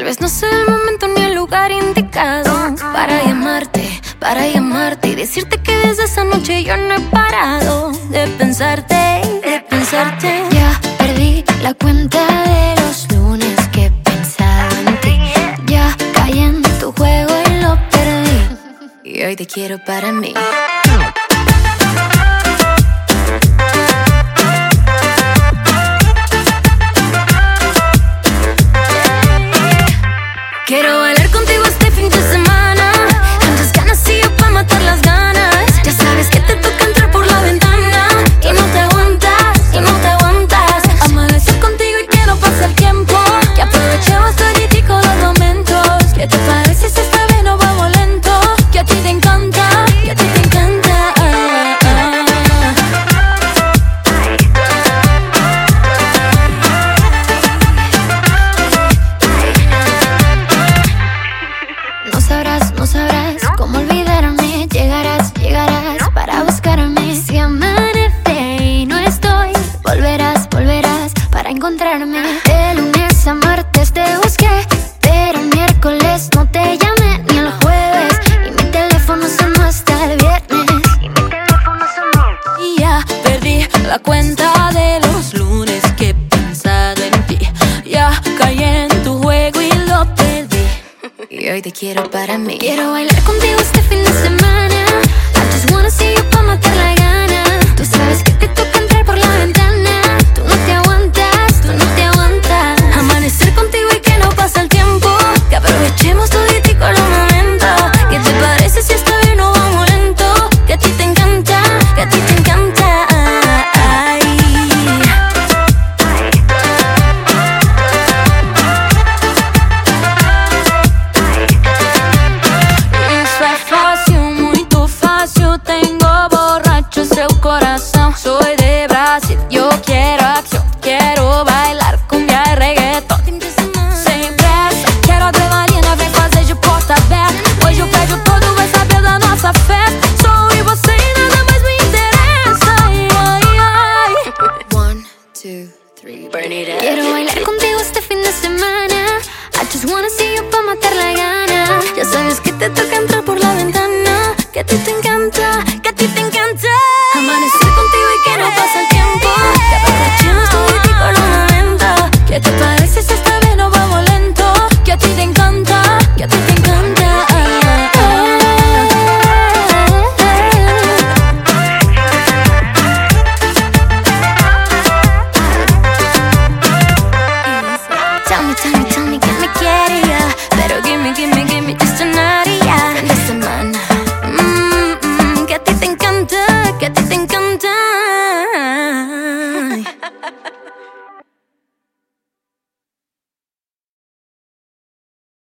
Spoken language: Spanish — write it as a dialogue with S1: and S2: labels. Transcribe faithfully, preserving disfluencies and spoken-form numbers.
S1: vez no sé el momento ni el lugar indicado para llamarte, para llamarte y decirte que desde esa noche yo no he parado de pensarte, de pensarte. Ya perdí la cuenta de los lunes que he pensado en ti. Ya caí en tu juego y lo perdí, y hoy te quiero para mí. Quiero bailar contigo este fin de semana. Tantas ganas y yo pa' matar las ganas. Ya sabes que te toca entrar por la ventana y no te aguantas, y no te aguantas. Amanecer contigo y que no pase el tiempo, que aprovechemos toditico los momentos. ¿Qué te parece si esta vez no vamos lento? Que a ti te encanta, que a ti te encanta. ah, ah. No sabrás, no sabrás cómo olvidarme. Llegarás, llegarás para buscarme. Si amanece y no estoy, volverás, volverás para encontrarme. De lunes a martes te busqué, pero el miércoles no te llamé, ni el jueves, y mi teléfono sonó hasta el viernes. Y mi teléfono sonó. Y ya perdí la cuenta de los lunes que he pensado en ti. Ya caí en tu juego y lo perdí, y hoy te quiero para mí. Quiero bailar contigo este fin de semana. I just wanna see you pa' matar la gana. Tú sabes que